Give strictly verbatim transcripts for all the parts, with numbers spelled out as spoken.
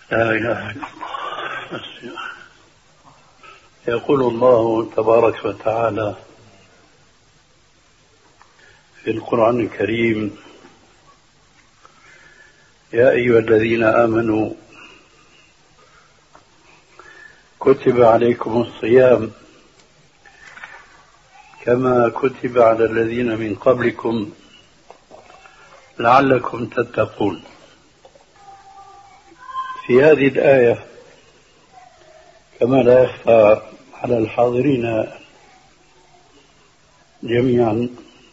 لا إله إلا الله. يقول الله تبارك وتعالى في القرآن الكريم: يا أيها الذين آمنوا كتب عليكم الصيام كما كتب على الذين من قبلكم لعلكم تتقون. في هذه الآية كما لا يخفى على الحاضرين جميعا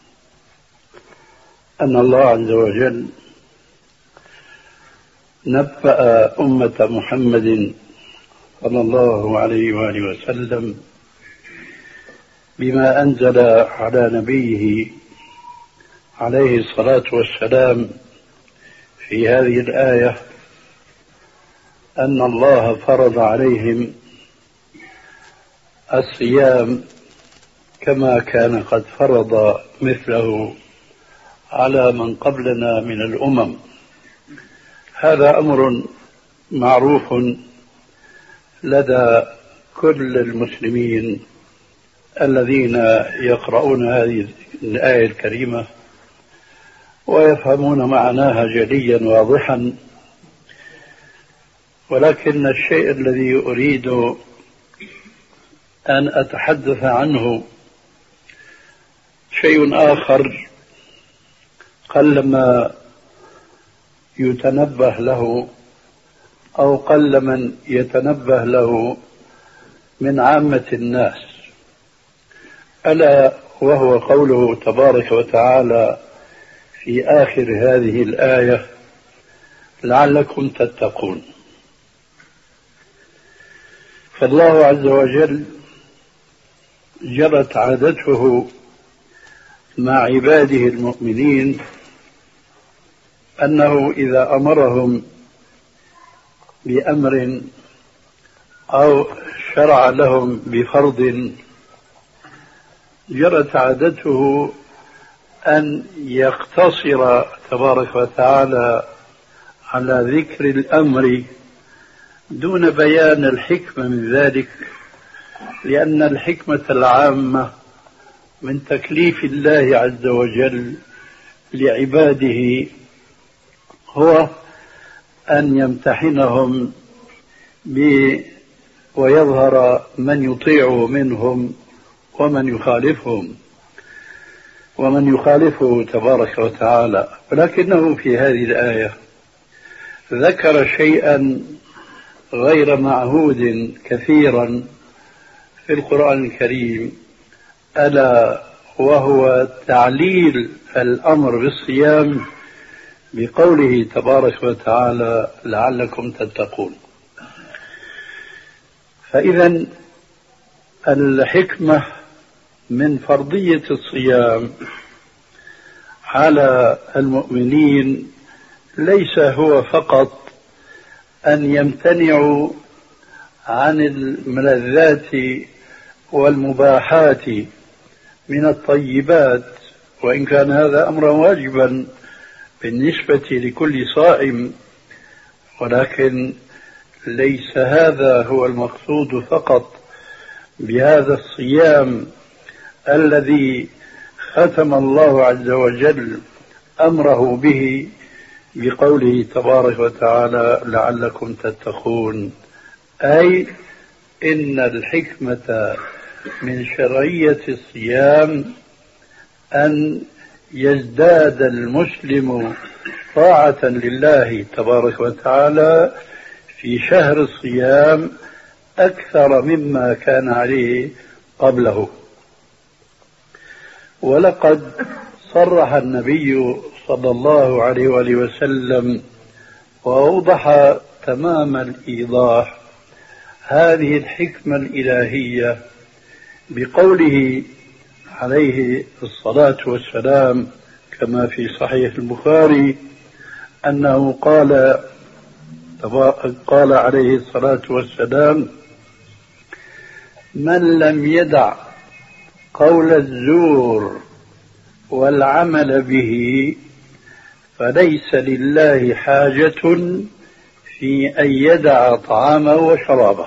أن الله عز وجل نبأ أمة محمد صلى الله عليه وآله وسلم بما أنزل على نبيه عليه الصلاة والسلام في هذه الآية، أن الله فرض عليهم الصيام كما كان قد فرض مثله على من قبلنا من الأمم. هذا أمر معروف لدى كل المسلمين الذين يقرؤون هذه الآية الكريمة ويفهمون معناها جليا واضحا. ولكن الشيء الذي أريد أن أتحدث عنه شيء آخر قلما يتنبه له أو قل من يتنبه له من عامة الناس، ألا وهو قوله تبارك وتعالى في آخر هذه الآية: لعلكم تتقون. فالله عز وجل جرت عادته مع عباده المؤمنين أنه إذا أمرهم بأمر أو شرع لهم بفرض جرت عادته أن يقتصر تبارك وتعالى على ذكر الأمر دون بيان الحكمة من ذلك، لأن الحكمة العامة من تكليف الله عز وجل لعباده هو أن يمتحنهم ويظهر من يطيع منهم ومن يخالفهم ومن يخالفه تبارك وتعالى. ولكنه في هذه الآية ذكر شيئا غير معهود كثيرا في القرآن الكريم، ألا وهو تعليل الأمر بالصيام بقوله تبارك وتعالى: لعلكم تتقون. فإذا الحكمة من فرضية الصيام على المؤمنين ليس هو فقط أن يمتنعوا عن الملذات والمباحات من الطيبات، وإن كان هذا أمرا واجبا بالنسبة لكل صائم، ولكن ليس هذا هو المقصود فقط بهذا الصيام الذي ختم الله عز وجل أمره به بقوله تبارك وتعالى: لعلكم تتقون. أي إن الحكمة من شرعية الصيام أن يزداد المسلم طاعة لله تبارك وتعالى في شهر الصيام أكثر مما كان عليه قبله. ولقد صرح النبي صلى الله عليه وآله وسلم وأوضح تمام الإيضاح هذه الحكمة الإلهية بقوله عليه الصلاة والسلام كما في صحيح البخاري أنه قال قال عليه الصلاة والسلام: من لم يدع قول الزور والعمل به فليس لله حاجة في أن يدع طعامه وشرابه.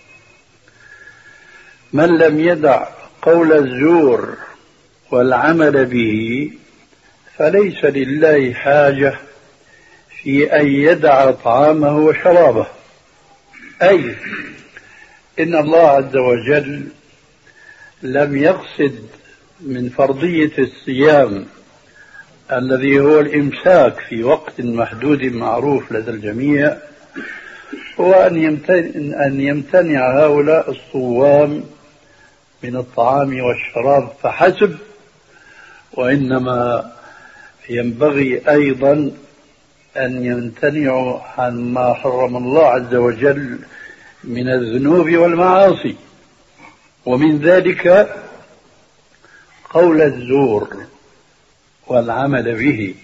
من لم يدع قول الزور والعمل به فليس لله حاجة في أن يدع طعامه وشرابه. أي إن الله عز وجل لم يقصد من فرضية الصيام الذي هو الإمساك في وقت محدود معروف لدى الجميع هو أن يمتنع, أن يمتنع هؤلاء الصوام من الطعام والشراب فحسب، وإنما ينبغي أيضا أن يمتنعوا عن ما حرم الله عز وجل من الذنوب والمعاصي، ومن ذلك قول الزور والعمل به.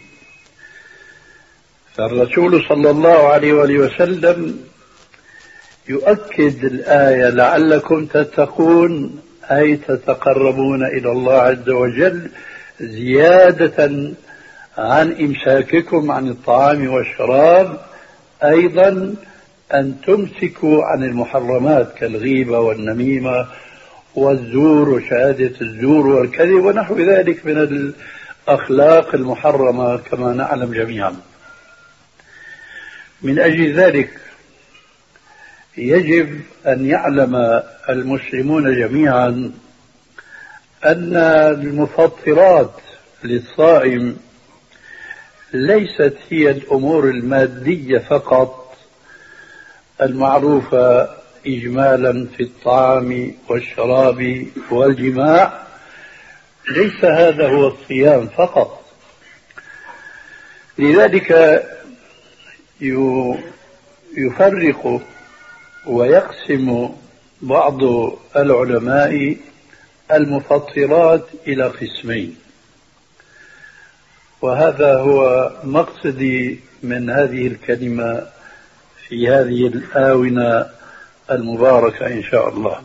فالرسول صلى الله عليه وآله وسلم يؤكد الآية لعلكم تتقون، أي تتقربون إلى الله عز وجل زيادة عن إمساككم عن الطعام والشراب، أيضا أن تمسكوا عن المحرمات كالغيبة والنميمة والزور وشهادة الزور والكذب ونحو ذلك من الأخلاق المحرمة كما نعلم جميعا. من أجل ذلك يجب أن يعلم المسلمون جميعا أن المفطرات للصائم ليست هي الأمور المادية فقط المعروفة إجمالا في الطعام والشراب والجماع، ليس هذا هو الصيام فقط. لذلك يفرق ويقسم بعض العلماء المفطرات إلى قسمين، وهذا هو مقصدي من هذه الكلمة في هذه الآونة المباركة إن شاء الله.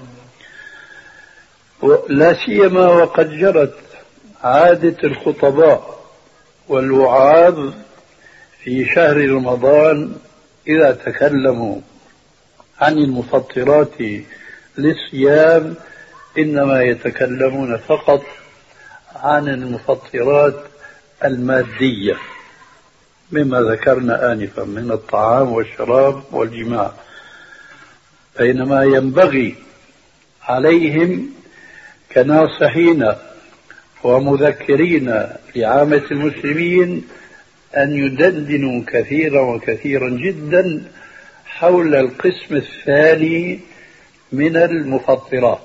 لا سيما وقد جرت عادة الخطباء والوعاظ في شهر رمضان إذا تكلموا عن المفطرات للصيام إنما يتكلمون فقط عن المفطرات المادية مما ذكرنا آنفا من الطعام والشراب والجماع، بينما ينبغي عليهم كناصحين ومذكرين لعامة المسلمين أن يدندنوا كثيرا وكثيرا جدا حول القسم الثاني من المفطرات،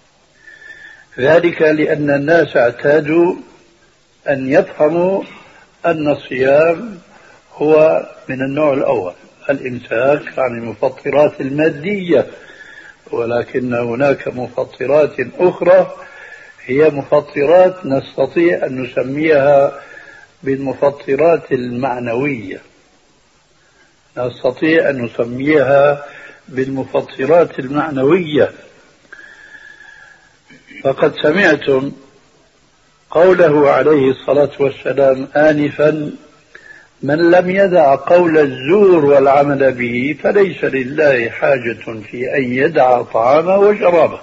ذلك لأن الناس اعتادوا أن يفهموا أن الصيام هو من النوع الأول الإمساك عن المفطرات المادية، ولكن هناك مفطرات أخرى هي مفطرات نستطيع أن نسميها بالمفطرات المعنوية، نستطيع أن نسميها بالمفطرات المعنوية. فقد سمعتم قوله عليه الصلاة والسلام آنفا: من لم يدع قول الزور والعمل به فليس لله حاجة في أن يدع طعامه وشرابه.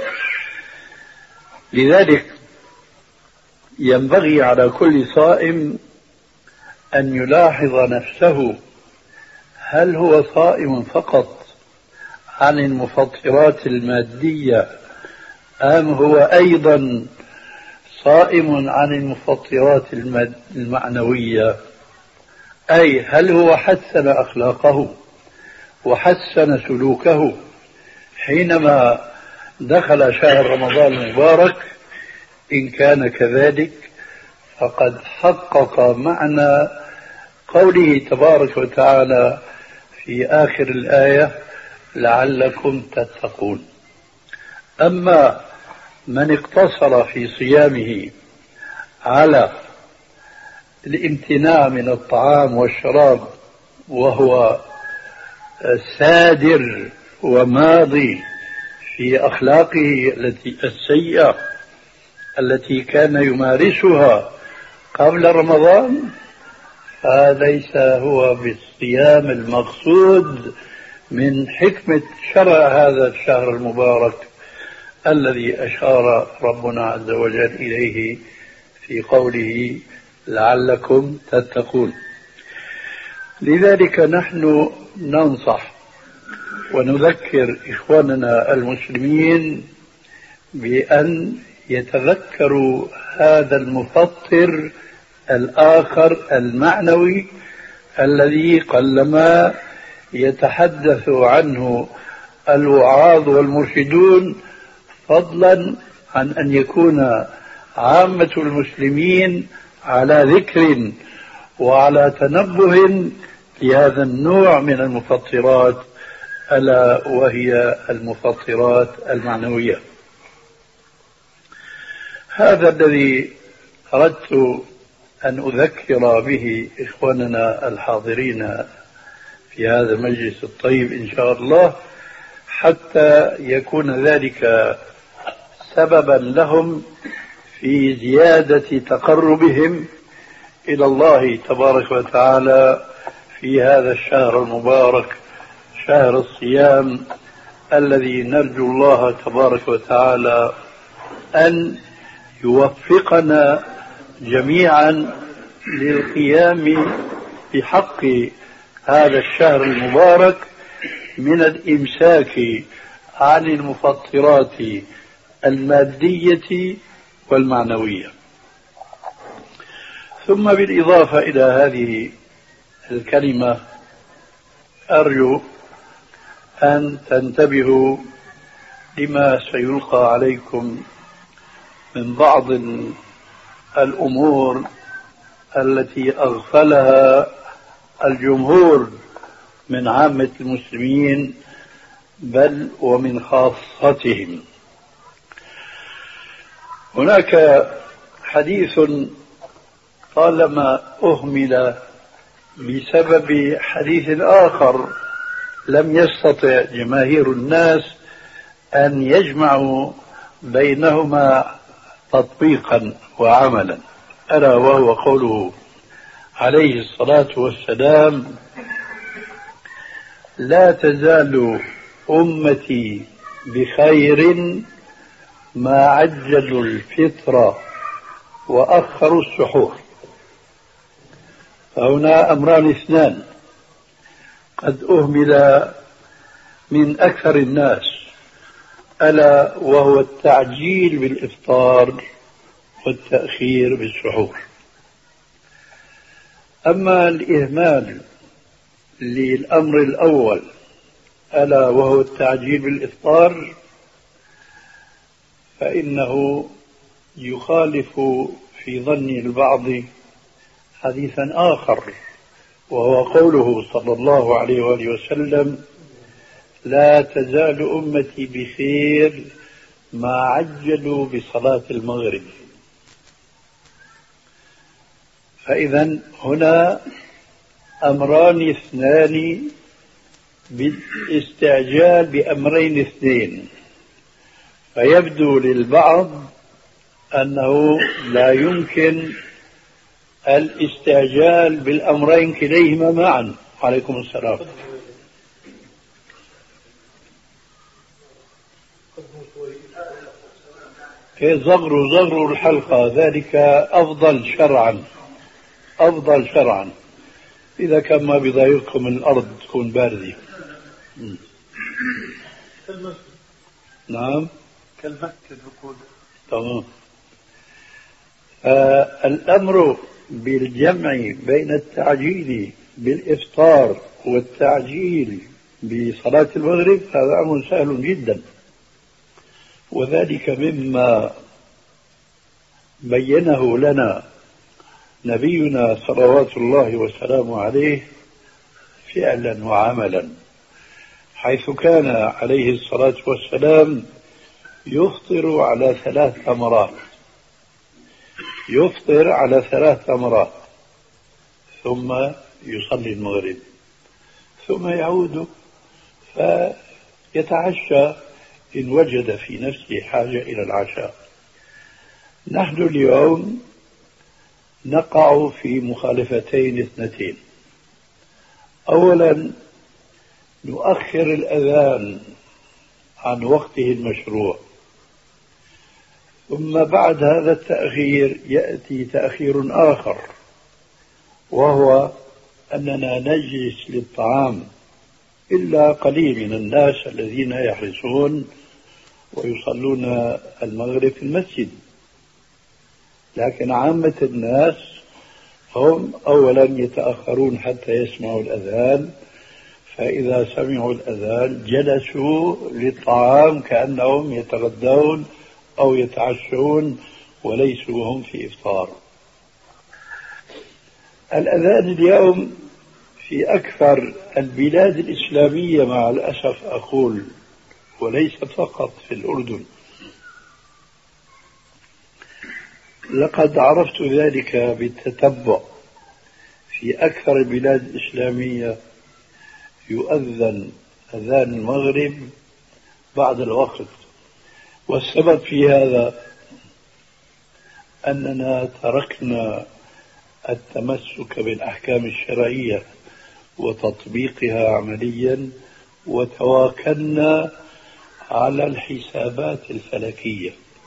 لذلك ينبغي على كل صائم أن يلاحظ نفسه، هل هو صائم فقط عن المفطرات المادية أم هو أيضا صائم عن المفطرات المعنوية؟ أي هل هو حسن أخلاقه وحسن سلوكه حينما دخل شهر رمضان المبارك؟ إن كان كذلك فقد حقق معنى قوله تبارك وتعالى في آخر الآية: لعلكم تتقون. أما من اقتصر في صيامه على الامتناع من الطعام والشراب وهو سادر وماضي في أخلاقه التي السيئة التي كان يمارسها قبل رمضان، هذا ليس هو بالصيام المقصود من حكمة شرع هذا الشهر المبارك الذي أشار ربنا عز وجل إليه في قوله لعلكم تتقون. لذلك نحن ننصح ونذكر إخواننا المسلمين بأن يتذكروا هذا المفطر الآخر المعنوي الذي قلما يتحدث عنه الوعاظ والمرشدون، فضلا عن أن يكون عامة المسلمين على ذكر وعلى تنبه لهذا النوع من المفطرات، ألا وهي المفطرات المعنوية. هذا الذي أردت أن أذكر به إخواننا الحاضرين في هذا المجلس الطيب إن شاء الله، حتى يكون ذلك سببا لهم في زيادة تقربهم إلى الله تبارك وتعالى في هذا الشهر المبارك، شهر الصيام، الذي نرجو الله تبارك وتعالى أن يوفقنا جميعا للقيام بحق هذا الشهر المبارك من الإمساك عن المفطرات المادية والمعنوية. ثم بالإضافة إلى هذه الكلمة أرجو أن تنتبهوا لما سيلقى عليكم من بعض الأمور التي أغفلها الجمهور من عامة المسلمين بل ومن خاصتهم. هناك حديث طالما أهمل بسبب حديث آخر لم يستطع جماهير الناس أن يجمعوا بينهما تطبيقا وعملا، ألا وهو قوله عليه الصلاة والسلام: لا تزال أمتي بخير ما عجلوا الفطر وأخروا السحور. فهنا أمران اثنان قد أهمل من أكثر الناس، ألا وهو التعجيل بالإفطار والتأخير بالسحور. أما الإهمال للأمر الأول ألا وهو التعجيل بالإفطار فإنه يخالف في ظن البعض حديثا آخر، وهو قوله صلى الله عليه وآله وسلم: لا تزال أمتي بخير ما عجلوا بصلاة المغرب. فإذا هنا أمران اثنان بالاستعجال بأمرين اثنين، فيبدو للبعض أنه لا يمكن الاستعجال بالأمرين كليهما معا. عليكم السلام. زغروا زغروا الحلقة، ذلك أفضل شرعا، أفضل شرعا. إذا كان ما بضايقكم الأرض تكون باردة. نعم كالمسجد يقول. تمام. آه الأمر بالجمع بين التعجيل بالإفطار والتعجيل بصلاة المغرب هذا أمر سهل جدا، وذلك مما بينه لنا نبينا صلوات الله وسلامه عليه فعلا وعملا، حيث كان عليه الصلاة والسلام يفطر على ثلاث تمرات، يفطر على ثلاث تمرات ثم يصلي المغرب ثم يعود فيتعشى إن وجد في نفسه حاجة إلى العشاء. نحن اليوم نقع في مخالفتين اثنتين. أولا، نؤخر الأذان عن وقته المشروع، ثم بعد هذا التأخير يأتي تأخير آخر، وهو أننا نجلس للطعام إلا قليل من الناس الذين يحرصون ويصلون المغرب في المسجد، لكن عامة الناس هم أولا يتأخرون حتى يسمعوا الأذان، فإذا سمعوا الأذان جلسوا للطعام كأنهم يتغدون أو يتعشون وليسوا هم في إفطار. الأذان اليوم في أكثر البلاد الإسلامية مع الأسف أقول، وليس فقط في الأردن، لقد عرفت ذلك بالتتبع، في أكثر البلاد الإسلامية يؤذن أذان المغرب بعد الوقت. والسبب في هذا أننا تركنا التمسك بالأحكام الشرعية وتطبيقها عمليا، وتواكلنا على الحسابات الفلكية،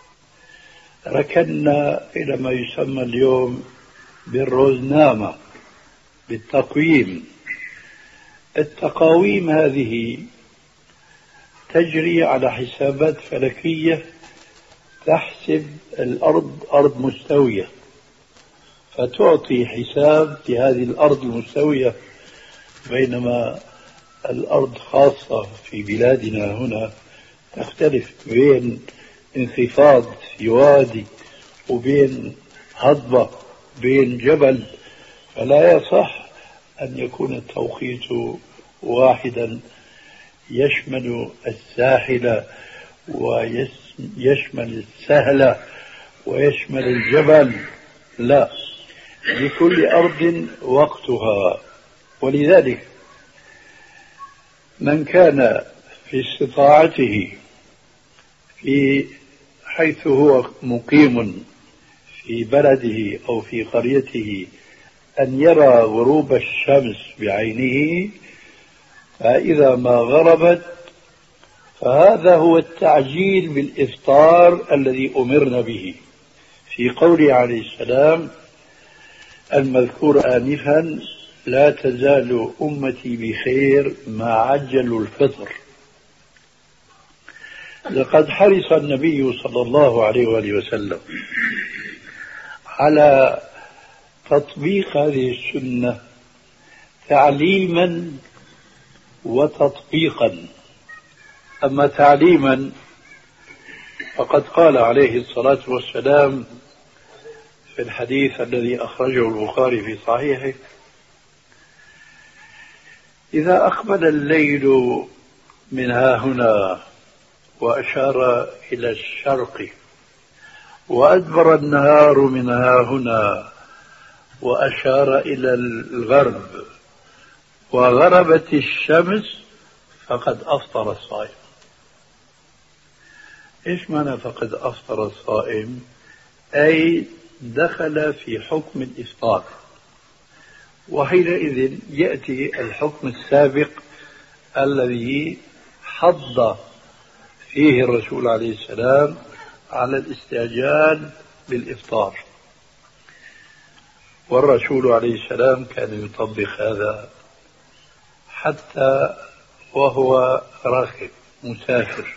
ركنا إلى ما يسمى اليوم بالروزنامة، بالتقويم. التقاويم هذه تجري على حسابات فلكية تحسب الأرض أرض مستوية، فتعطي حساب في هذه الأرض المستوية، بينما الأرض خاصة في بلادنا هنا تختلف بين انخفاض في وادي وبين هضبة بين جبل، فلا يصح أن يكون التوقيت واحدا يشمل الساحل ويشمل السهل ويشمل الجبل، لا، لكل أرض وقتها. ولذلك من كان في استطاعته في حيث هو مقيم في بلده أو في قريته أن يرى غروب الشمس بعينه، فإذا ما غربت فهذا هو التعجيل بالإفطار الذي أمرنا به في قوله عليه السلام المذكور آنفا: لا تزال أمتي بخير ما عجلوا الفطر. لقد حرص النبي صلى الله عليه وآله وسلم على تطبيق هذه السنة تعليما وتطبيقا. أما تعليما فقد قال عليه الصلاة والسلام في الحديث الذي أخرجه البخاري في صحيحه: إذا أقبل الليل من ها هنا، وأشار إلى الشرق، وأدبر النهار من ها هنا، وأشار إلى الغرب، وغربت الشمس، فقد أفطر الصائم. إيش معنى فقد أفطر الصائم؟ أي دخل في حكم الإفطار، وحينئذ يأتي الحكم السابق الذي حض فيه الرسول عليه السلام على الاستعجال بالإفطار، والرسول عليه السلام كان يطبق هذا حتى وهو راكب مسافر.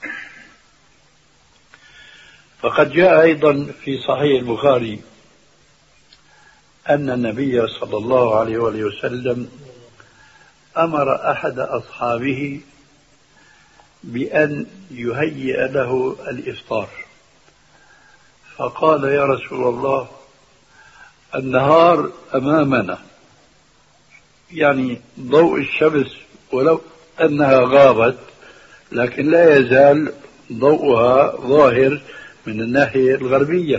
فقد جاء أيضا في صحيح البخاري أن النبي صلى الله عليه وآله وسلم أمر أحد أصحابه بأن يهيئ له الإفطار، فقال: يا رسول الله، النهار أمامنا، يعني ضوء الشمس ولو أنها غابت لكن لا يزال ضوءها ظاهر من الناحية الغربية.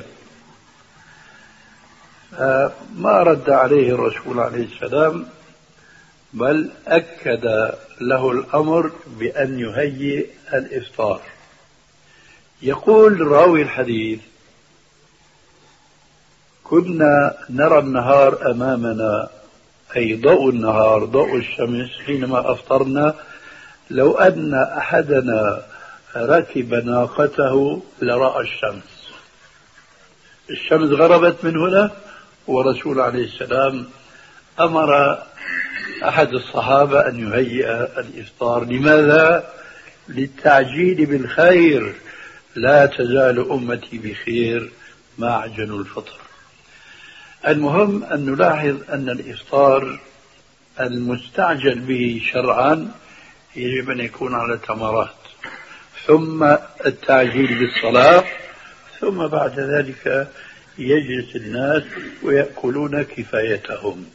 ما رد عليه الرسول عليه السلام، بل أكد له الأمر بأن يهيئ الإفطار. يقول راوي الحديث: كنا نرى النهار أمامنا، أي ضوء النهار ضوء الشمس حينما أفطرنا. لو أن أحدنا ركب ناقته لرأى الشمس. الشمس غربت من هنا، ورسول عليه السلام أمر أحد الصحابة أن يهيئ الإفطار. لماذا؟ للتعجيل بالخير. لا تزال أمتي بخير ما عجلوا الفطر. المهم أن نلاحظ أن الإفطار المستعجل به شرعا يجب أن يكون على تمرات، ثم التعجيل بالصلاة، ثم بعد ذلك يجلس الناس ويأكلون كفايتهم.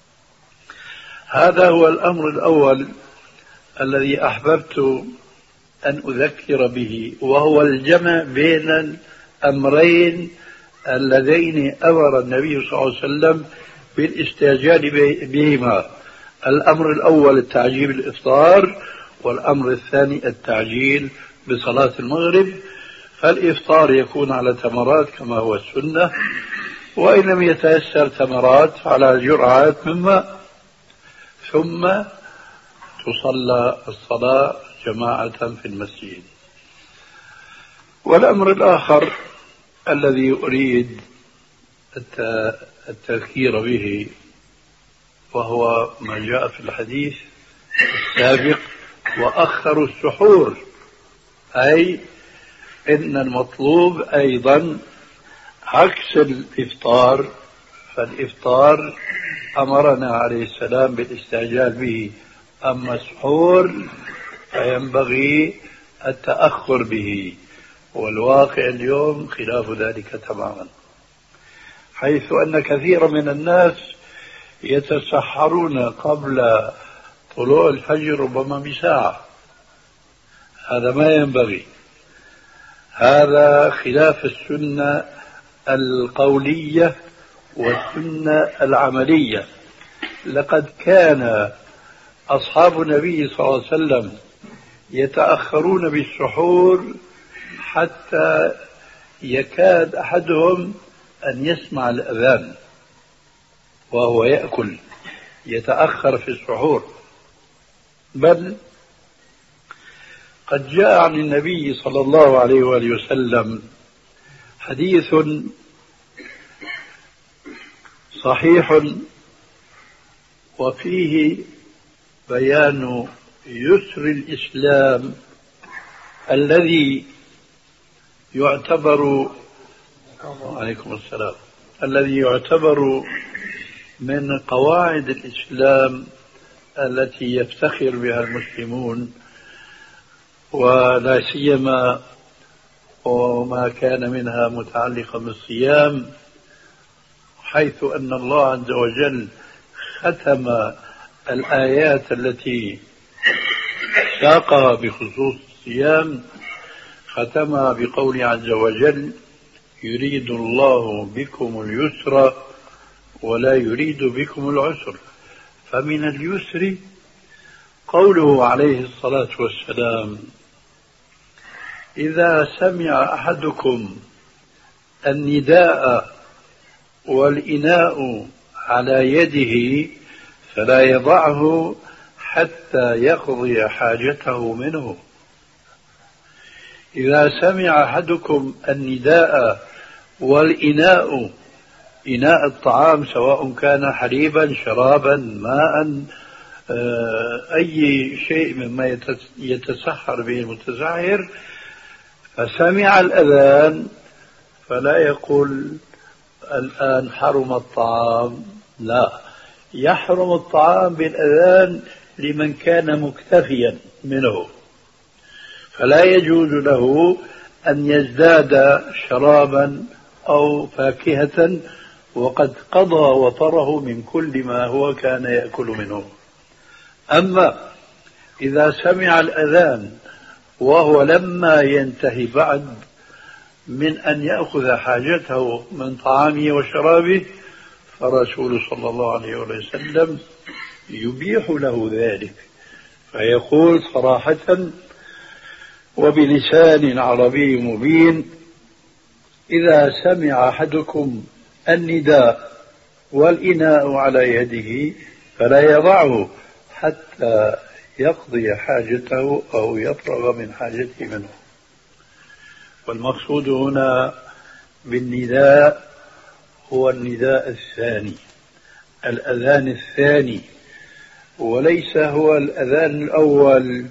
هذا هو الأمر الأول الذي أحببت أن أذكر به، وهو الجمع بين الأمرين اللذين أمر النبي صلى الله عليه وسلم بالاستعجال بهما. الأمر الأول التعجيل بالإفطار، والأمر الثاني التعجيل بصلاة المغرب. فالإفطار يكون على تمرات كما هو السنة، وإن لم يتيسر تمرات على جرعات من ماء، ثم تصلى الصلاة جماعة في المسجد. والأمر الآخر الذي أريد التذكير به وهو ما جاء في الحديث السابق: وأخروا السحور، أي إن المطلوب أيضا عكس الإفطار. فالإفطار أمرنا عليه السلام بالاستعجال به، أما السحور فينبغي التأخر به، والواقع اليوم خلاف ذلك تماما، حيث أن كثيرا من الناس يتسحرون قبل طلوع الفجر ربما بساعة. هذا ما ينبغي، هذا خلاف السنة القولية والسنة العملية. لقد كان أصحاب النبي صلى الله عليه وسلم يتأخرون بالسحور حتى يكاد أحدهم أن يسمع الأذان وهو يأكل، يتأخر في السحور. بل قد جاء عن النبي صلى الله عليه وآله وسلم حديث صحيح وفيه بيان يسر الإسلام الذي يعتبر عليكم السلام الذي يعتبر من قواعد الإسلام التي يفتخر بها المسلمون، ولا سيما وما كان منها متعلقا بالصيام، حيث أن الله عز وجل ختم الآيات التي ساقها بخصوص الصيام، ختمها بقول عز وجل: يريد الله بكم اليسر ولا يريد بكم العسر. فمن اليسر قوله عليه الصلاة والسلام: إذا سمع أحدكم النداء والإناء على يده فلا يضعه حتى يقضي حاجته منه. إذا سمع أحدكم النداء والإناء، إناء الطعام سواء كان حليبا شرابا ماء أي شيء مما يتسحر به المتسحر، فسمع الأذان فلا يقول الآن حرم الطعام، لا، يحرم الطعام بالأذان لمن كان مكتفيا منه، فلا يجوز له أن يزداد شرابا أو فاكهة وقد قضى وطره من كل ما هو كان يأكل منه. أما إذا سمع الأذان وهو لما ينتهي بعد من أن يأخذ حاجته من طعامه وشرابه، فرسول صلى الله عليه وسلم يبيح له ذلك، فيقول صراحة وبلسان عربي مبين: إذا سمع أحدكم النداء والإناء على يده فلا يضعه حتى يقضي حاجته أو يفرغ من حاجته منه. والمقصود هنا بالنداء هو النداء الثاني، الأذان الثاني، وليس هو الأذان الأول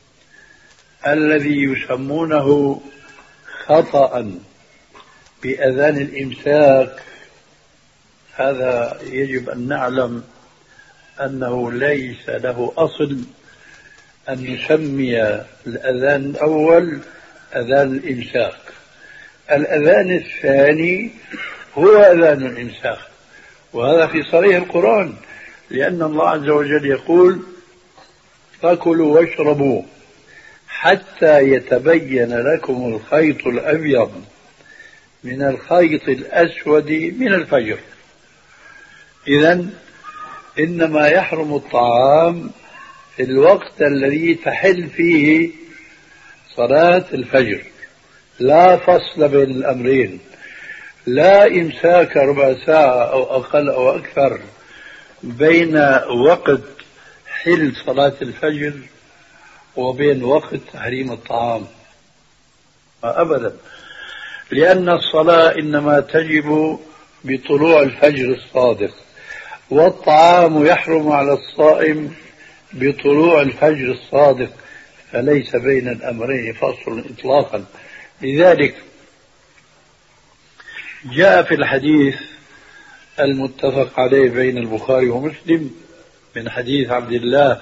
الذي يسمونه خطأ بأذان الإمساك. هذا يجب أن نعلم أنه ليس له أصل أن يسمي الأذان الأول أذان الإمساك. الأذان الثاني هو أذان الإمساك، وهذا في صريح القرآن، لأن الله عز وجل يقول: فكلوا واشربوا حتى يتبين لكم الخيط الأبيض من الخيط الأسود من الفجر. إذن إنما يحرم الطعام في الوقت الذي تحل فيه صلاة الفجر، لا فصل بين الأمرين، لا إمساك ربع ساعة أو أقل أو أكثر بين وقت حل صلاة الفجر وبين وقت تحريم الطعام أبدا، لأن الصلاة إنما تجب بطلوع الفجر الصادق، والطعام يحرم على الصائم بطلوع الفجر الصادق، فليس بين الأمرين فصل إطلاقا. لذلك جاء في الحديث المتفق عليه بين البخاري ومسلم من حديث عبد الله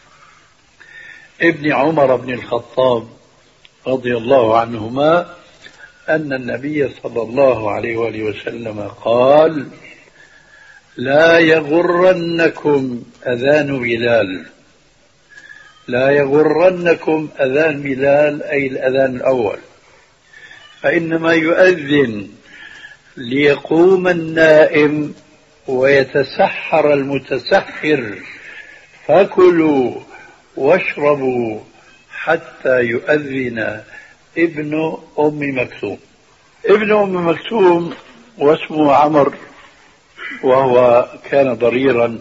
ابن عمر بن الخطاب رضي الله عنهما أن النبي صلى الله عليه وآله وسلم قال: لا يغرنكم أذان بلال، لا يغرنكم أذان بلال أي الأذان الأول، فإنما يؤذن ليقوم النائم ويتسحر المتسحر، فكلوا واشربوا حتى يؤذن ابن أم مكتوم. ابن أم مكتوم واسمه عمر، وهو كان ضريرا،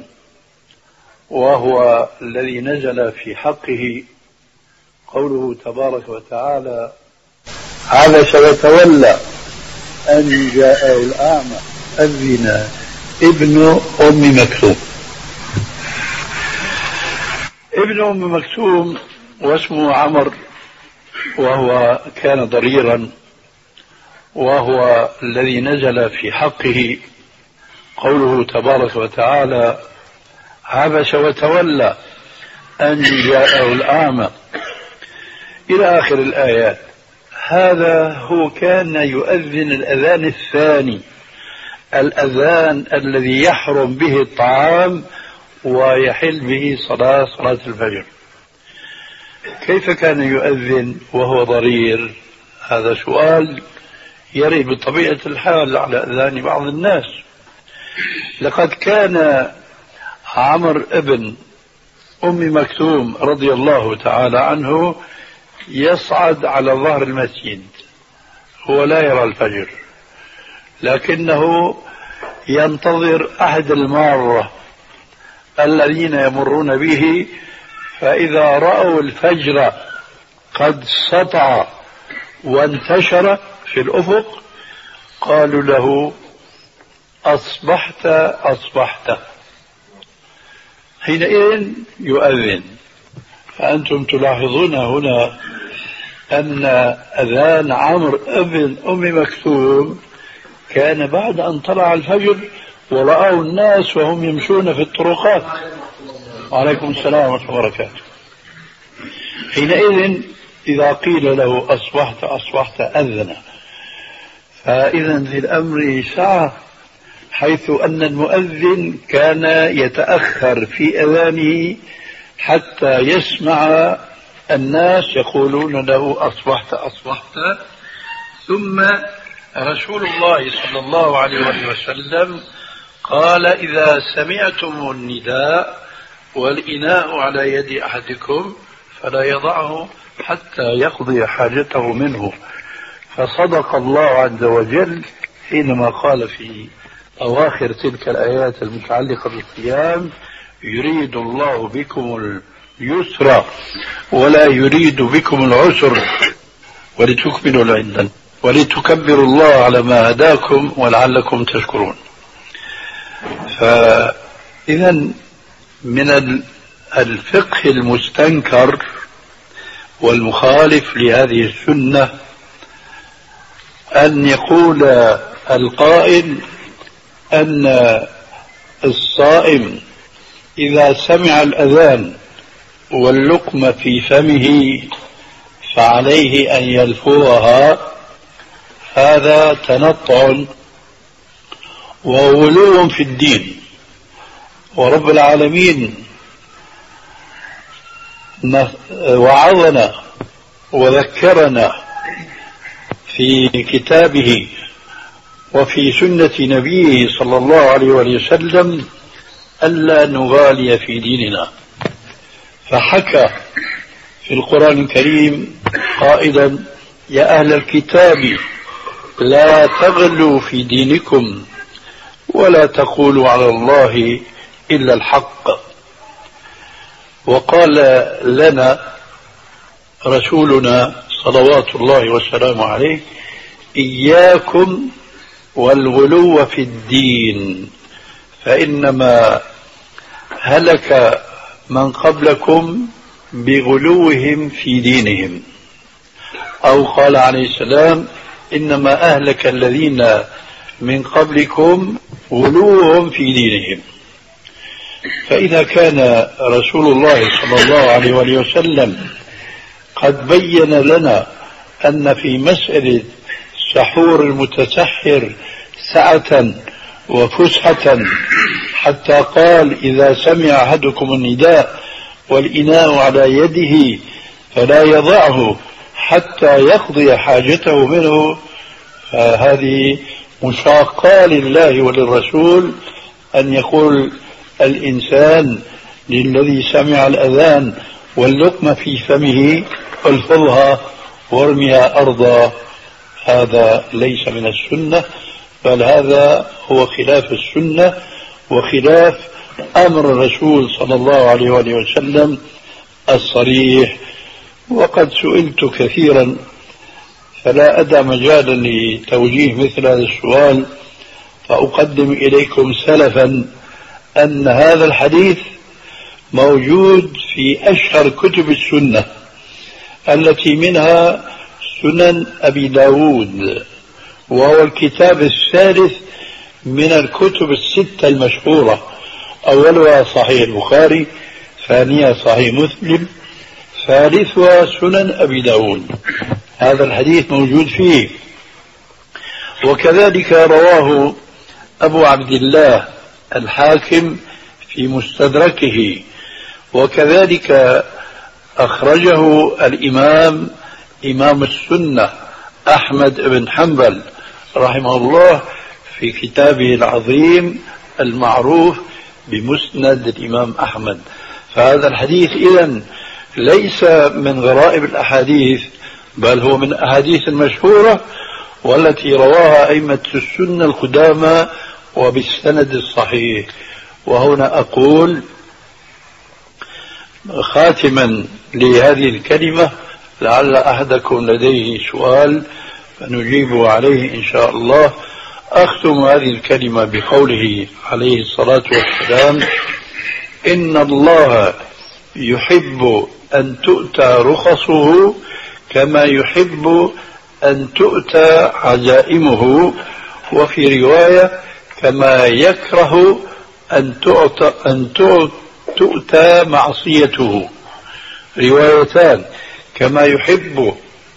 وهو الذي نزل في حقه قوله تبارك وتعالى: عبس وتولى أن جاءه الأعمى أذن ابن أم مكتوم. ابن أم مكتوم واسمه عمر، وهو كان ضريرا، وهو الذي نزل في حقه قوله تبارك وتعالى: عبس وتولى أن جاءه الأعمى إلى آخر الآيات. هذا هو كان يؤذن الأذان الثاني، الأذان الذي يحرم به الطعام ويحل به صلاة صلاة الفجر. كيف كان يؤذن وهو ضرير؟ هذا سؤال يري بطبيعة الحال على أذان بعض الناس. لقد كان عمرو ابن أم مكتوم رضي الله تعالى عنه يصعد على ظهر المسجد، هو لا يرى الفجر، لكنه ينتظر أحد المارة الذين يمرون به، فإذا رأوا الفجر قد سطع وانتشر في الأفق قالوا له: أصبحت أصبحت. حينئذ يؤذن. فأنتم تلاحظون هنا أن أذان عمرو ابن أم مكتوم كان بعد أن طلع الفجر ورأوا الناس وهم يمشون في الطرقات. وعليكم السلام ورحمة الله وبركاته. حينئذ إذا قيل له أصبحت أصبحت أذن. فإذا في الأمر ساعة، حيث أن المؤذن كان يتأخر في أذانه حتى يسمع الناس يقولون له أصبحت أصبحت. ثم رسول الله صلى الله عليه وسلم قال: إذا سمعتم النداء والإناء على يد أحدكم فلا يضعه حتى يقضي حاجته منه. فصدق الله عز وجل حينما قال في أواخر تلك الآيات المتعلقة بالصيام: يريد الله بكم اليسر ولا يريد بكم العسر ولتكملوا العدة ولتكبروا الله على ما هداكم ولعلكم تشكرون. فإذا من الفقه المستنكر والمخالف لهذه السنة أن يقول القائل أن الصائم إذا سمع الأذان واللقمة في فمه فعليه أن يلفظها. هذا تنطع وغلو في الدين، ورب العالمين وعظنا وذكرنا في كتابه وفي سنة نبيه صلى الله عليه وسلم ألا نغالي في ديننا، فحكى في القرآن الكريم قائلا: يا أهل الكتاب لا تغلوا في دينكم ولا تقولوا على الله إلا الحق. وقال لنا رسولنا صلوات الله وسلامه عليه: إياكم والغلو في الدين فإنما هلك من قبلكم بغلوهم في دينهم. أو قال عليه السلام: إنما أهلك الذين من قبلكم غلوهم في دينهم. فإذا كان رسول الله صلى الله عليه وسلم قد بين لنا أن في مسألة سحور المتسحر سعة وفسحة، حتى قال: إذا سمع أحدكم النداء والإناء على يده فلا يضعه حتى يقضي حاجته منه، فهذه مشاقة لله وللرسول أن يقول الإنسان للذي سمع الأذان واللقمة في فمه: الفظها وارمها أرضا. هذا ليس من السنة، بل هذا هو خلاف السنة وخلاف أمر الرسول صلى الله عليه وسلم الصريح. وقد سئلت كثيرا فلا أدع مجالا لتوجيه مثل هذا السؤال، فأقدم إليكم سلفا أن هذا الحديث موجود في أشهر كتب السنة التي منها سنن أبي داود، وهو الكتاب الثالث من الكتب الستة المشهورة: أولها صحيح البخاري، ثانيها صحيح مسلم، ثالثها سنن أبي داود. هذا الحديث موجود فيه. وكذلك رواه أبو عبد الله الحاكم في مستدركه، وكذلك أخرجه الإمام إمام السنة أحمد بن حنبل رحمه الله في كتابه العظيم المعروف بمسند الإمام أحمد. فهذا الحديث إذن ليس من غرائب الأحاديث، بل هو من الأحاديث المشهورة والتي رواها أئمة السنة القدامى وبالسند الصحيح. وهنا أقول خاتما لهذه الكلمة، لعل أحدكم لديه سؤال فنجيب عليه إن شاء الله. أختم هذه الكلمة بقوله عليه الصلاة والسلام: إن الله يحب أن تؤتى رخصه كما يحب أن تؤتى عزائمه، وفي رواية: كما يكره أن تؤتى, أن تؤتى معصيته. روايتان: كما يحب،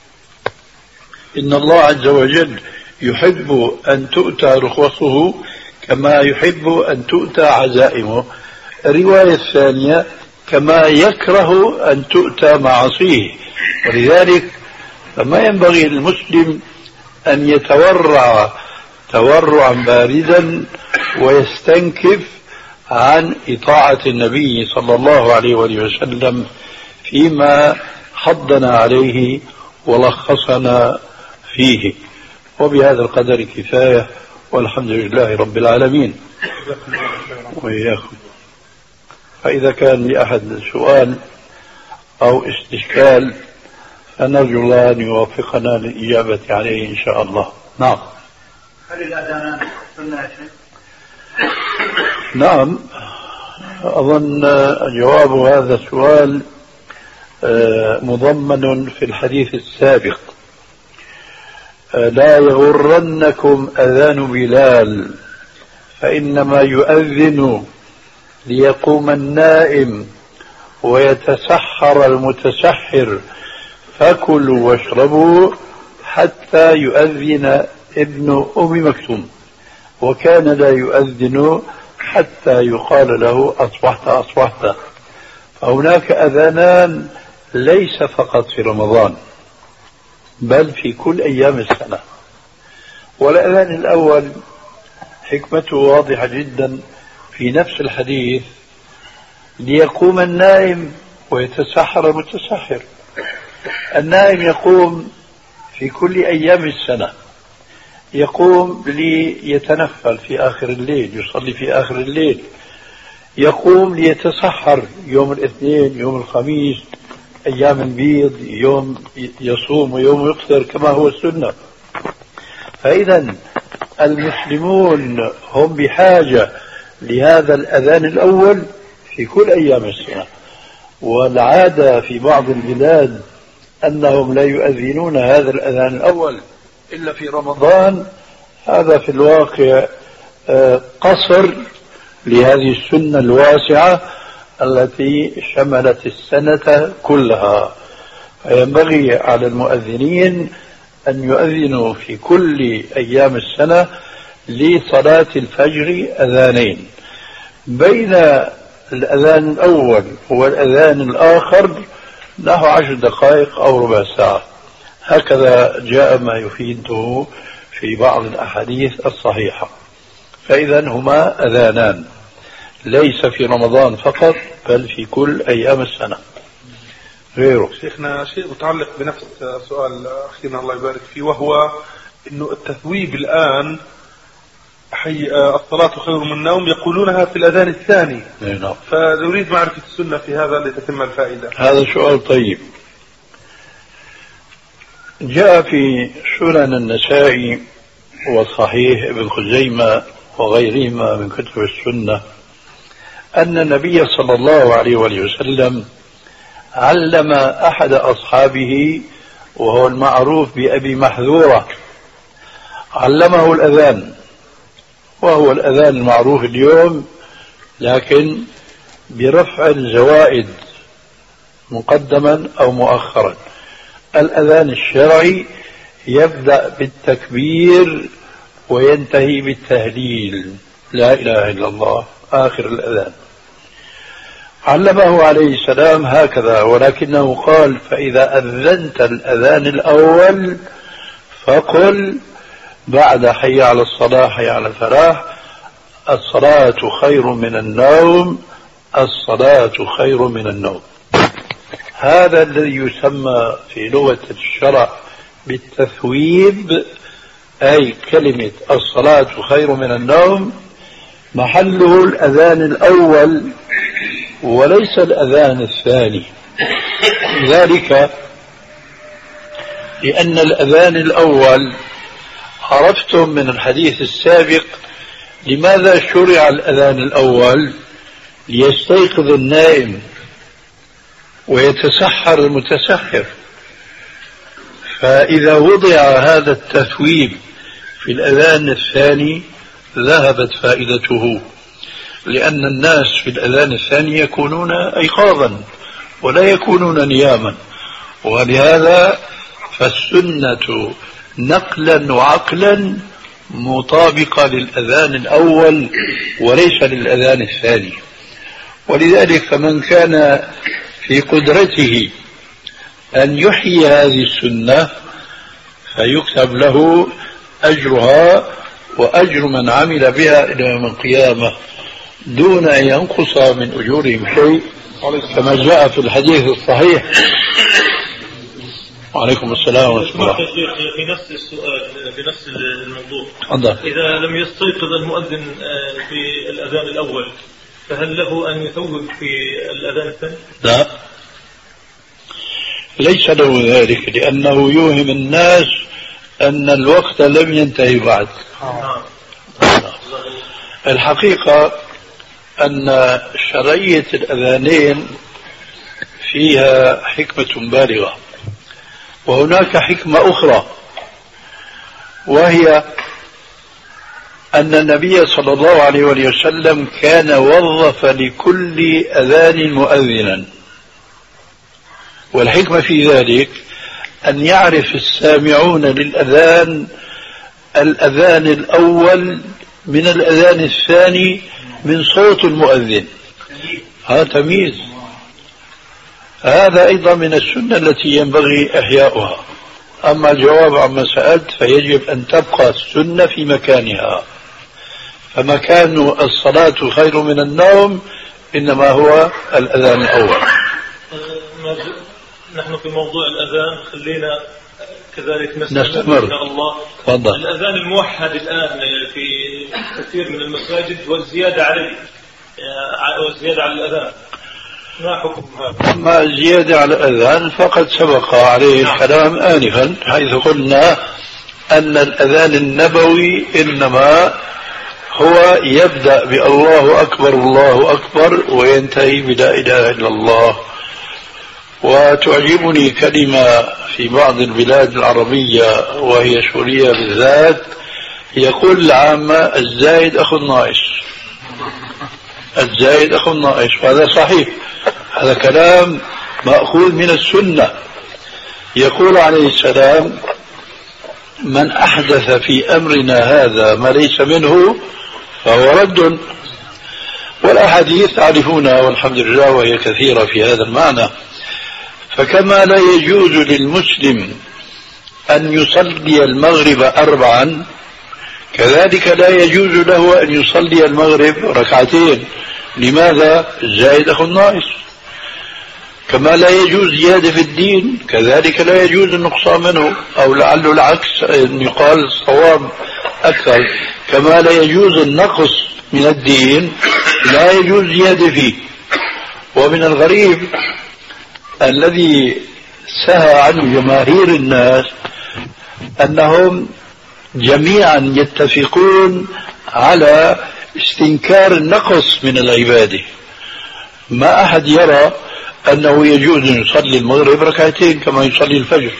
إن الله عز وجل يحب أن تؤتى رخصه كما يحب أن تؤتى عزائمه. الرواية الثانية: كما يكره أن تؤتى معاصيه. ولذلك فما ينبغي للمسلم أن يتورع تورعا باردا ويستنكف عن إطاعة النبي صلى الله عليه وسلم فيما حضنا عليه ولخصنا فيه. وبهذا القدر كفاية، والحمد لله رب العالمين. وإياكم. فإذا كان لأحد سؤال أو استشكال فنرجو الله أن يوفقنا للإجابة عليه إن شاء الله. نعم. هل الأذان سنة؟ نعم، أظن جواب هذا السؤال مضمن في الحديث السابق. لا يغرنكم أذان بلال فإنما يؤذن ليقوم النائم ويتسحر المتسحر فكلوا واشربوا حتى يؤذن ابن أم مكتوم، وكان لا يؤذن حتى يقال له أصبحت أصبحت. فهناك أذانان ليس فقط في رمضان بل في كل أيام السنة. والأذان الأول حكمته واضحة جدا في نفس الحديث، ليقوم النائم ويتسحر المتسحر. النائم يقوم في كل أيام السنة، يقوم ليتنفل في آخر الليل، يصلي في آخر الليل، يقوم ليتسحر يوم الاثنين، يوم الخميس، أيام البيض، يوم يصوم ويوم يفطر كما هو السنة. فإذا المسلمون هم بحاجة لهذا الأذان الأول في كل أيام السنة. والعادة في بعض البلاد أنهم لا يؤذنون هذا الأذان الأول إلا في رمضان. هذا في الواقع قصر لهذه السنة الواسعة التي شملت السنة كلها. فينبغي على المؤذنين أن يؤذنوا في كل أيام السنة لصلاة الفجر أذانين. بين الأذان الأول والأذان الآخر له عشر دقائق أو ربع ساعة، هكذا جاء ما يفيده في بعض الأحاديث الصحيحة. فإذا هما أذانان ليس في رمضان فقط بل في كل أيام السنة غيره. شيخنا شيء متعلق بنفس سؤال أخينا الله يبارك فيه، وهو إنه التثويب الآن حي الصلاة خير من النوم يقولونها في الأذان الثاني. نعم. فنريد معرفة السنة في هذا لتتم الفائدة. هذا سؤال طيب. جاء في سنن النسائي وصحيح ابن خزيمة وغيرهما من كتب السنة أن النبي صلى الله عليه وسلم علم أحد أصحابه وهو المعروف بأبي محذورة، علمه الأذان، وهو الأذان المعروف اليوم لكن برفع الزوائد مقدما أو مؤخرا. الأذان الشرعي يبدأ بالتكبير وينتهي بالتهليل لا إله إلا الله آخر الأذان. علمه عليه السلام هكذا، ولكنه قال فإذا أذنت الأذان الأول فقل بعد حي على الصلاة حي على الفلاح الصلاة خير من النوم، الصلاة خير من النوم. هذا الذي يسمى في لغة الشرع بالتثويب، أي كلمة الصلاة خير من النوم محله الأذان الأول وليس الأذان الثاني. ذلك لأن الأذان الأول عرفتم من الحديث السابق لماذا شرع الأذان الأول؟ ليستيقظ النائم ويتسحر المتسحر. فإذا وضع هذا التثويب في الأذان الثاني ذهبت فائدته، لأن الناس في الأذان الثاني يكونون أيقاظا ولا يكونون نياما. ولهذا فالسنة نقلا وعقلا مطابقة للأذان الأول وليس للأذان الثاني. ولذلك فمن كان في قدرته أن يحيي هذه السنة فيكتب له أجرها وأجر من عمل بها إلى يوم القيامة دون أن ينقص من أجورهم شيء، كما جاء في الحديث الصحيح وعليكم السلام ورحمة الله. في نفس السؤال في نفس الموضوع، أنضع. إذا لم يستيقظ المؤذن في الأذان الأول فهل له أن يثوب في الأذان الثاني؟ لا، ليس له ذلك، لأنه يوهم الناس أن الوقت لم ينتهي بعد. آه. الحقيقة أن شرعية الأذانين فيها حكمة بالغة، وهناك حكمة أخرى، وهي أن النبي صلى الله عليه وسلم كان وظف لكل أذان مؤذنا، والحكمة في ذلك أن يعرف السامعون للأذان الأذان الأول من الأذان الثاني من صوت المؤذن. هذا تمييز، هذا أيضا من السنة التي ينبغي إحياؤها. أما الجواب عما سألت فيجب أن تبقى السنة في مكانها، فمكان الصلاة خير من النوم إنما هو الأذان الأول. نحن في موضوع الأذان خلينا كذلك نستمر إن شاء الله. فضل. الأذان الموحد الآن في كثير من المساجد والزيادة عليه والزيادة على الأذان، ما حكم هذا؟ أما الزيادة على الأذان فقد سبق عليه الكلام آنفا، حيث قلنا أن الأذان النبوي إنما هو يبدأ بالله أكبر الله أكبر وينتهي بلا إله إلا الله. وتعجبني كلمة في بعض البلاد العربية وهي سوريا بالذات، يقول العامة الزايد أخو الناقص، الزايد أخو الناقص، وهذا صحيح، هذا كلام مأخوذ من السنة. يقول عليه السلام من أحدث في أمرنا هذا ما ليس منه فهو رد، والأحاديث تعرفونها والحمد لله وهي كثيرة في هذا المعنى. فكما لا يجوز للمسلم أن يصلي المغرب أربعا، كذلك لا يجوز له أن يصلي المغرب ركعتين. لماذا؟ الزائد أخو الناقص. كما لا يجوز زيادة في الدين، كذلك لا يجوز النقصان منه، أو لعله العكس أن يقال الصواب أكثر، كما لا يجوز النقص من الدين لا يجوز زيادة فيه. ومن الغريب الذي سهى عنه جماهير الناس أنهم جميعا يتفقون على استنكار النقص من العبادة. ما أحد يرى أنه يجوز أن يصلي المغرب ركعتين كما يصلي الفجر،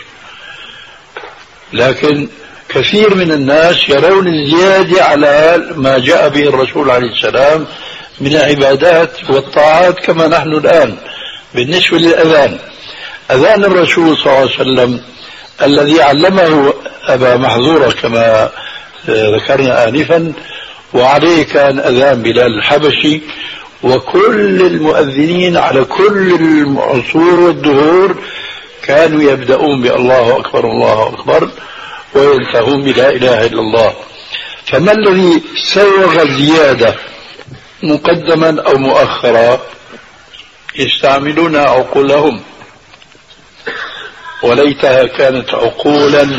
لكن كثير من الناس يرون الزيادة على ما جاء به الرسول عليه السلام من العبادات والطاعات، كما نحن الآن بالنسبة للأذان. أذان الرسول صلى الله عليه وسلم الذي علمه أبا محذورة كما ذكرنا آنفا، وعليه كان أذان بلال الحبشي، وكل المؤذنين على كل العصور والدهور كانوا يبدأون بالله أكبر الله أكبر وينتهون بلا إله إلا الله. فما الذي سوغ الزيادة مقدما أو مؤخرا؟ يستعملون عقولهم، وليتها كانت عقولا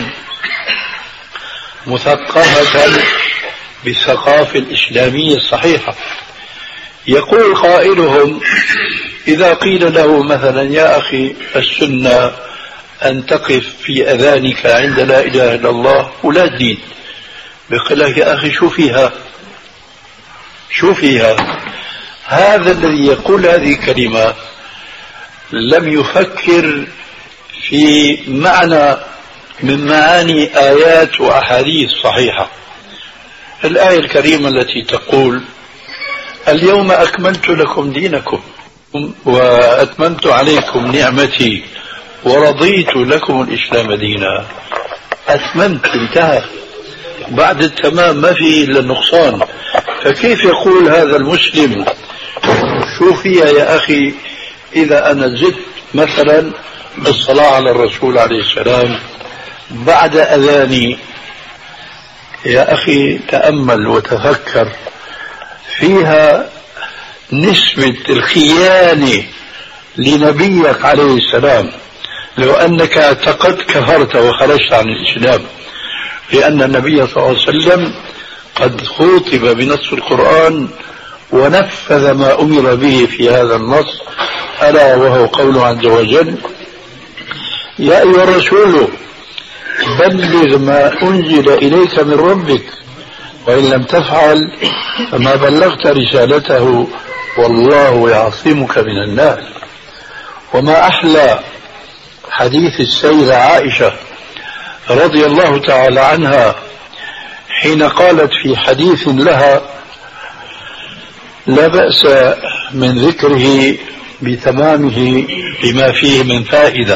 مثقفة بالثقافة الإسلامية الصحيحة. يقول قائلهم إذا قيل له مثلا يا أخي السنة أن تقف في أذانك عند لا إله إلا الله ولا الدين، بيقول لك يا أخي شو فيها شو فيها. هذا الذي يقول هذه الكلمة لم يفكر في معنى من معاني آيات وأحاديث صحيحة. الآية الكريمة التي تقول اليوم أكملت لكم دينكم وأتممت عليكم نعمتي ورضيت لكم الإسلام دينا. أتممت، انتهى، بعد التمام ما في إلا النقصان. فكيف يقول هذا المسلم شو فيها يا أخي إذا أنا زدت مثلا الصلاة على الرسول عليه السلام بعد أذاني؟ يا أخي تأمل وتفكر، فيها نسبة الخيانة لنبيك عليه السلام، لو أنك اعتقدت كفرت وخرجت عن الإسلام، لأن النبي صلى الله عليه وسلم قد خوطب بنص القرآن ونفذ ما أمر به في هذا النص، ألا وهو قوله عز وجل: يا أيها الرسول بلغ ما أنزل إليك من ربك وإن لم تفعل فما بلغت رسالته والله يعصمك من الناس. وما أحلى حديث السيدة عائشة رضي الله تعالى عنها حين قالت في حديث لها لا بأس من ذكره بتمامه لما فيه من فائدة،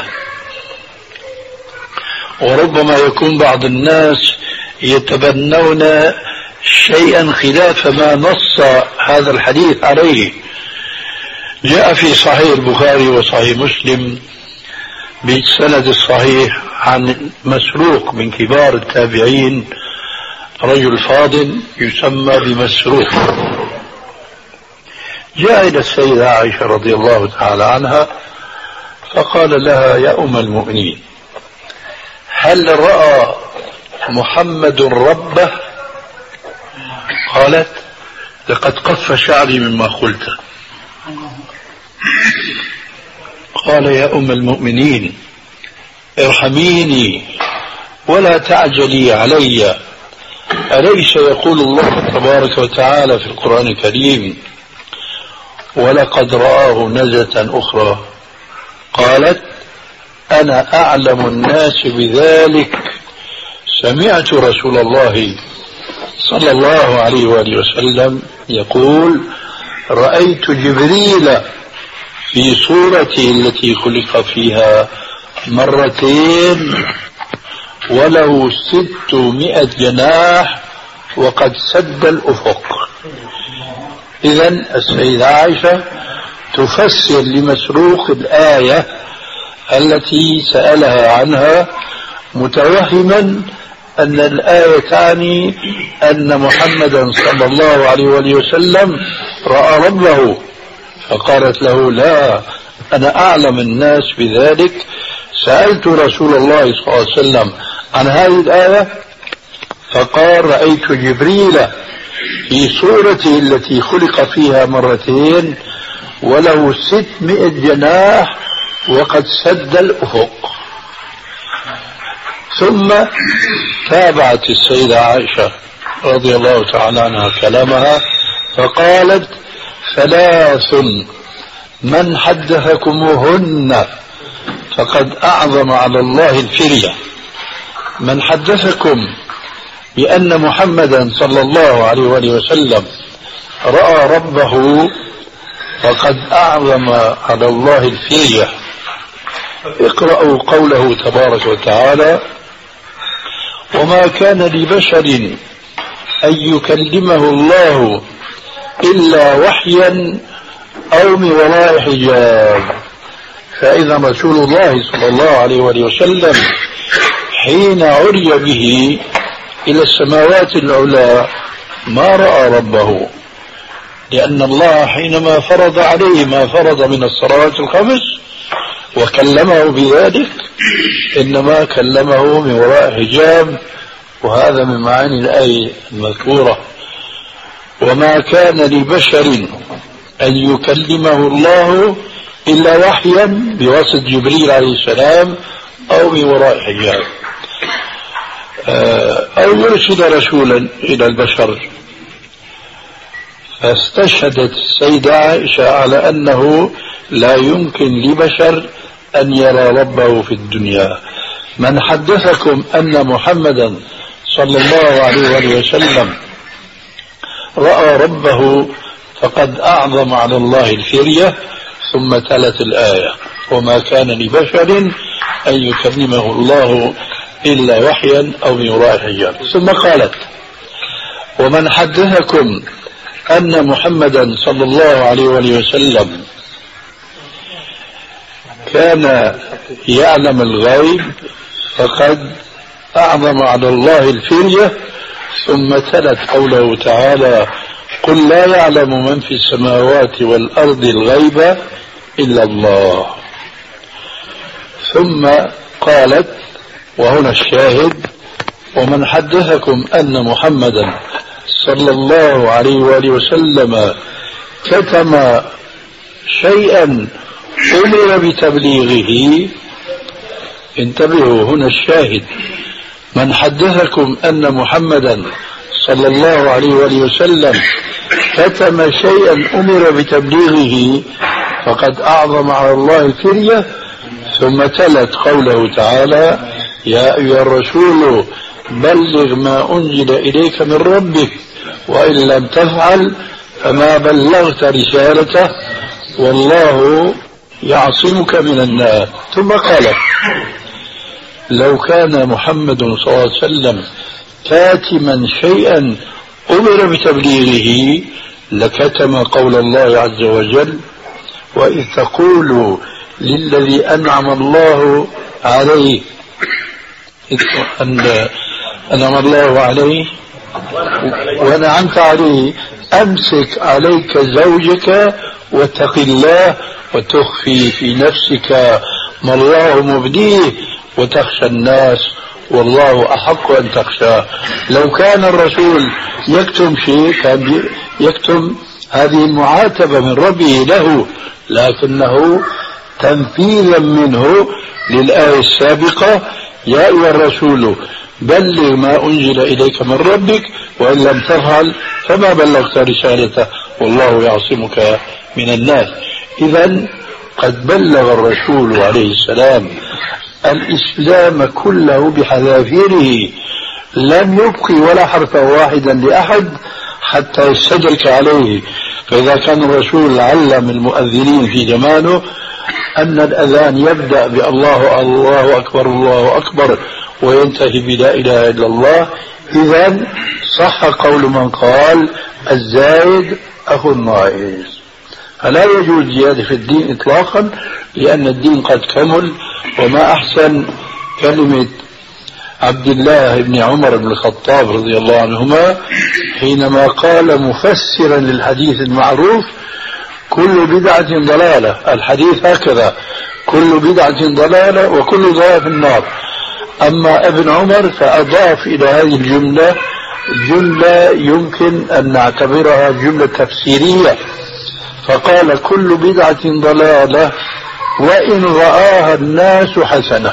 وربما يكون بعض الناس يتبنون شيئا خلاف ما نص هذا الحديث عليه. جاء في صحيح البخاري وصحيح مسلم بالسند الصحيح عن مسروق من كبار التابعين، رجل فاضل يسمى بمسروق، جاء إلى السيدة عائشة رضي الله تعالى عنها فقال لها: يا أم المؤمنين، هل رأى محمد ربه؟ قالت: لقد قف شعري مما قلت. قال: يا أم المؤمنين ارحميني ولا تعجلي علي، أليس يقول الله تبارك وتعالى في القرآن الكريم: ولقد رآه نزلة أخرى؟ قالت: أنا أعلم الناس بذلك، سمعت رسول الله صلى الله عليه وآله وسلم يقول: رأيت جبريل في صورته التي خلق فيها مرتين وله ستمائة جناح وقد سد الأفق. إذن السيدة عائشة تفسر لمسروق الآية التي سألها عنها، متوهما أن الآية تعني أن محمدا صلى الله عليه وآله وسلم رأى ربه، فقالت له: لا، أنا أعلم الناس بذلك، سألت رسول الله صلى الله عليه وسلم عن هذه الآية فقال: رأيت جبريل في صورته التي خلق فيها مرتين وله ستمائة جناح وقد سد الأفق. ثم تابعت السيدة عائشة رضي الله تعالى عنها كلامها فقالت: ثلاث من حدثكموهن فقد أعظم على الله الفرية. من حدثكم بأن محمدا صلى الله عليه وآله وسلم رأى ربه فقد أعظم على الله الفرية. اقرأوا قوله تبارك وتعالى: وما كان لبشر أن يكلمه الله إلا وحيا أو من وراء حجاب. فإذا رسول الله صلى الله عليه وآله وسلم حين عري به إلى السماوات العلى ما رأى ربه، لأن الله حينما فرض عليه ما فرض من الصلوات الخمس وكلمه بذلك إنما كلمه من وراء حجاب، وهذا من معاني الآية المذكورة: وما كان لبشر أن يكلمه الله إلا وحيا بواسطة جبريل عليه السلام أو من وراء حجاب، أو يرسل رسولا إلى البشر. فاستشهدت السيدة عائشة على أنه لا يمكن لبشر أن يرى ربه في الدنيا. من حدثكم أن محمدا صلى الله عليه وآله وسلم رأى ربه فقد أعظم على الله الفرية. ثم تلت الآية: وما كان لبشر أن يكلمه الله إلا وحيا أو من وراء حجاب. ثم قالت: ومن حدثكم أن محمدا صلى الله عليه وآله وسلم كان يعلم الغيب فقد أعظم على الله الفرية. ثم تلت قوله تعالى: قل لا يعلم من في السماوات والأرض الغيب إلا الله. ثم قالت، وهنا الشاهد: ومن حدثكم أن محمدا صلى الله عليه وآله وسلم كتم شيئا أمر بتبليغه. انتبهوا، هنا الشاهد: من حدثكم أن محمدا صلى الله عليه وآله وسلم كتم شيئا أمر بتبليغه فقد أعظم على الله الكرية. ثم تلت قوله تعالى: يا أيها الرسول بلغ ما أنزل إليك من ربك وإن لم تفعل فما بلغت رسالته والله يعصمك من الناس. ثم قال: لو كان محمد صلى الله عليه وسلم كاتما شيئا أمر بتبليغه لكتم قول الله عز وجل: وإذ تقول للذي أنعم الله عليه أن أنعم الله عليه ونعمت عليه أمسك عليك زوجك واتق الله وتخفي في نفسك ما الله مبديه وتخشى الناس والله أحق أن تخشاه. لو كان الرسول يكتم شيء كان يكتم هذه المعاتبة من ربه له، لكنه تنفيذا منه للآية السابقة: يا أيها الرسول بلغ ما أنزل إليك من ربك وإن لم تفعل فما بلغت رسالته والله يعصمك من الناس. إذن قد بلغ الرسول عليه السلام الإسلام كله بحذافيره، لم يبقي ولا حرفا واحدا لأحد حتى يستدرك عليه. فإذا كان الرسول علم المؤذنين في زمانه أن الأذان يبدأ بالله الله أكبر الله أكبر وينتهي بلا إله إلا الله، إذن صح قول من قال: الزايد أخو الناقص. فلا يجوز زيادة في الدين إطلاقا، لأن الدين قد كمل. وما أحسن كلمة عبد الله بن عمر بن الخطاب رضي الله عنهما حينما قال مفسرا للحديث المعروف: كل بدعة ضلالة. الحديث هكذا: كل بدعة ضلالة وكل ضلالة في النار. أما ابن عمر فأضاف إلى هذه الجملة جملة يمكن أن نعتبرها جملة تفسيرية، فقال: كل بدعة ضلالة وإن رآها الناس حسنة.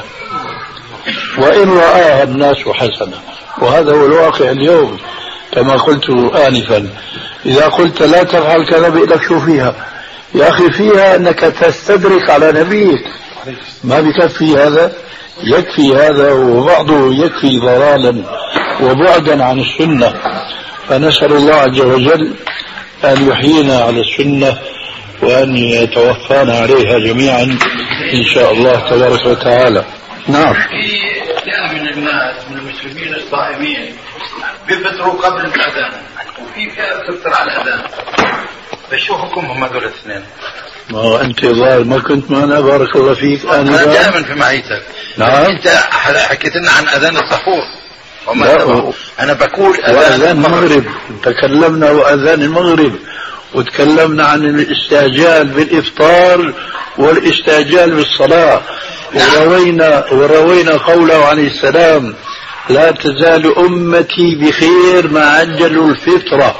وإن رآها الناس حسنة، وهذا هو الواقع اليوم كما قلت آنفا. إذا قلت لا تفعل كذا بيقول لك شو فيها يا أخي؟ فيها أنك تستدرك على نبيك. ما بكفي هذا؟ يكفي هذا، وبعضه يكفي ضلالا وبعدا عن السنة. فنسأل الله عز وجل أن يحيينا على السنة وأن يتوفانا عليها جميعا إن شاء الله تبارك وتعالى. نعم. في فئة من الناس من المسلمين الصائمين بيفطروا قبل الأذان، وفي فئة بتفطر على الأذان، فشو حكمهم هذول الاثنين؟ ما هو أنت ظاهر ما كنت معنا، بارك الله فيك. أنا, أنا دائما في معيتك. نعم. أنت حكيت لنا عن أذان السحور، أنا بقول أذان المغرب. تكلمنا وأذان المغرب، وتكلمنا عن الاستعجال بالإفطار والاستعجال بالصلاة. وروينا وروينا قوله عليه السلام: لا تزال أمتي بخير ما عجلوا الفطرة.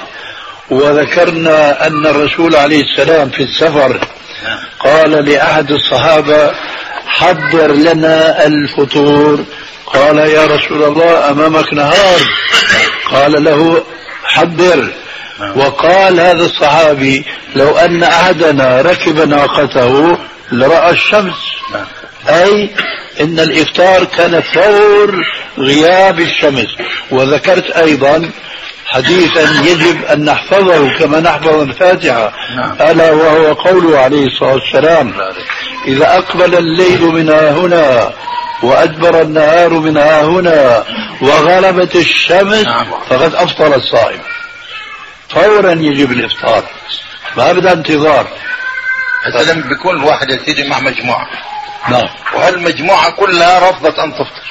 وذكرنا أن الرسول عليه السلام في السفر قال لأحد الصحابة: حضر لنا الفطور. قال: يا رسول الله أمامك نهار. قال له: حضر. وقال هذا الصحابي: لو أن أحدنا ركب ناقته لرأى الشمس. أي إن الإفطار كان فور غياب الشمس. وذكرت أيضا حديثا يجب أن نحفظه كما نحفظ الفاتحة، ألا وهو قوله عليه الصلاة والسلام: إذا أقبل الليل من هنا وأدبر النهار من هنا وغربت الشمس فقد أفطر الصائم. فورا يجب الإفطار، ما بدأ انتظار. مثلا بيكون الواحد يلتقي مع مجموعة، نعم، وهالمجموعة كلها رفضت أن تفطر،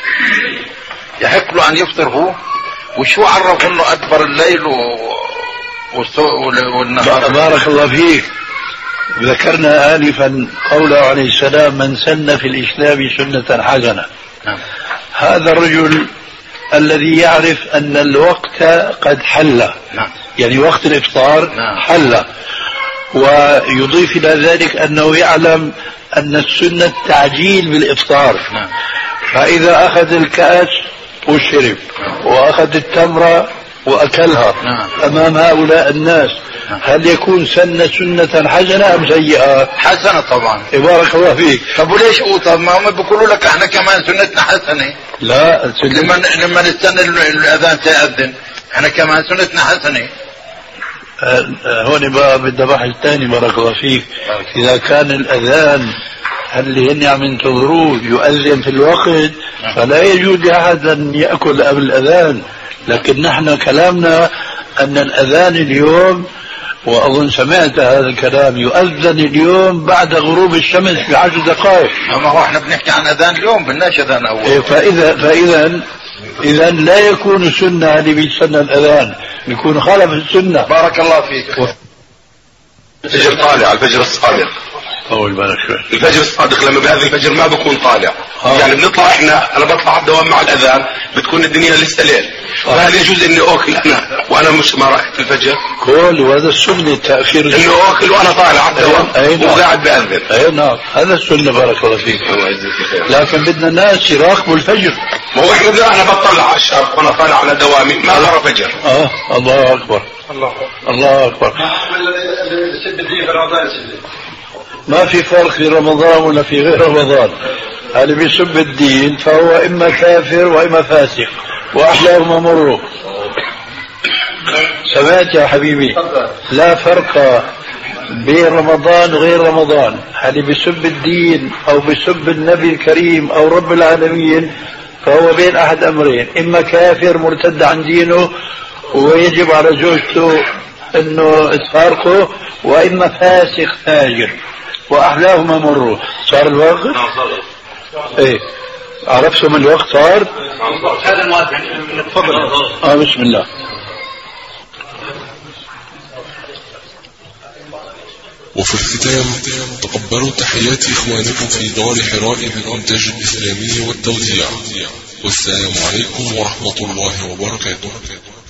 يحق له أن يفطر هو؟ وشو عرف أنه أدبر الليل و... والنهار؟ بارك الله فيك. ذكرنا آنفا قوله عليه السلام: من سن في الإسلام سنة حسنة. نعم. هذا الرجل الذي يعرف أن الوقت قد حل، نعم. يعني وقت الإفطار نعم. حل، ويضيف إلى ذلك أنه يعلم أن السنة التعجيل بالإفطار. نعم. فإذا أخذ الكأس وشرب وأخذ التمرة وأكلها نعم. أمام هؤلاء الناس، هل يكون سنة سنة حسنة أم سيئة؟ حسنة طبعا. بارك الله فيك. طب وليش طب ما هم بيقولوا لك احنا كمان سنتنا حسنة. لا سنة. لما لما نستنى الأذان سيأذن احنا كمان سنتنا حسنة. هون بقى بدي بحث ثاني بارك الله فيك. إذا كان الأذان اللي هن عم ينتظروه يؤذن في الوقت فلا يجوز لأحد أن يأكل قبل الأذان، لكن نحن كلامنا أن الأذان اليوم، وأظن سمعت هذا الكلام، يؤذن اليوم بعد غروب الشمس بعشر دقائق. ما هو احنا بنحكي عن أذان اليوم بدناش أذان أول. فإذا فإذا إذا لا يكون سنة اللي بيتسنى الأذان، يكون خالف السنة. بارك الله فيك. الفجر طالع، الفجر الصادق. أول بالك شوي. الفجر الصادق لما بهذا الفجر ما بكون طالع. آه. يعني بنطلع احنا، انا بطلع الدوام مع الاذان بتكون الدنيا لسه ليل. آه. فهل يجوز اني اكل انا وانا مش ما رايح الفجر؟ كل وهذا السنة التأخير. انه اكل وانا طالع على الدوام وقاعد بأذن. اي نعم هذا السنة بارك الله فيك. لكن بدنا الناس يراقبوا الفجر. ما هو احنا انا بطلع على الشرق وانا طالع على دوامي ما ارى فجر. اه الله اكبر. الله الله اكبر. ما في فرق في رمضان ولا في غير رمضان. اللي بيسب الدين فهو إما كافر وإما فاسق، وأحلاهما مروا. سمعت يا حبيبي؟ لا فرق بين رمضان غير رمضان. اللي بيسب الدين أو بيسب النبي الكريم أو رب العالمين فهو بين أحد أمرين: إما كافر مرتد عن دينه ويجب على زوجته أنه تفارقه، وإما فاسق فاجر، وأحلاهما مروا. صار الوقت؟ ايه عرفتوا من الوقت صار؟ هذا المؤذن. تفضل. اه بسم الله. وفي الختام تقبلوا تحيات إخوانكم في دار حراء للإنتاج الإسلامي والتوزيع، والسلام عليكم ورحمة الله وبركاته.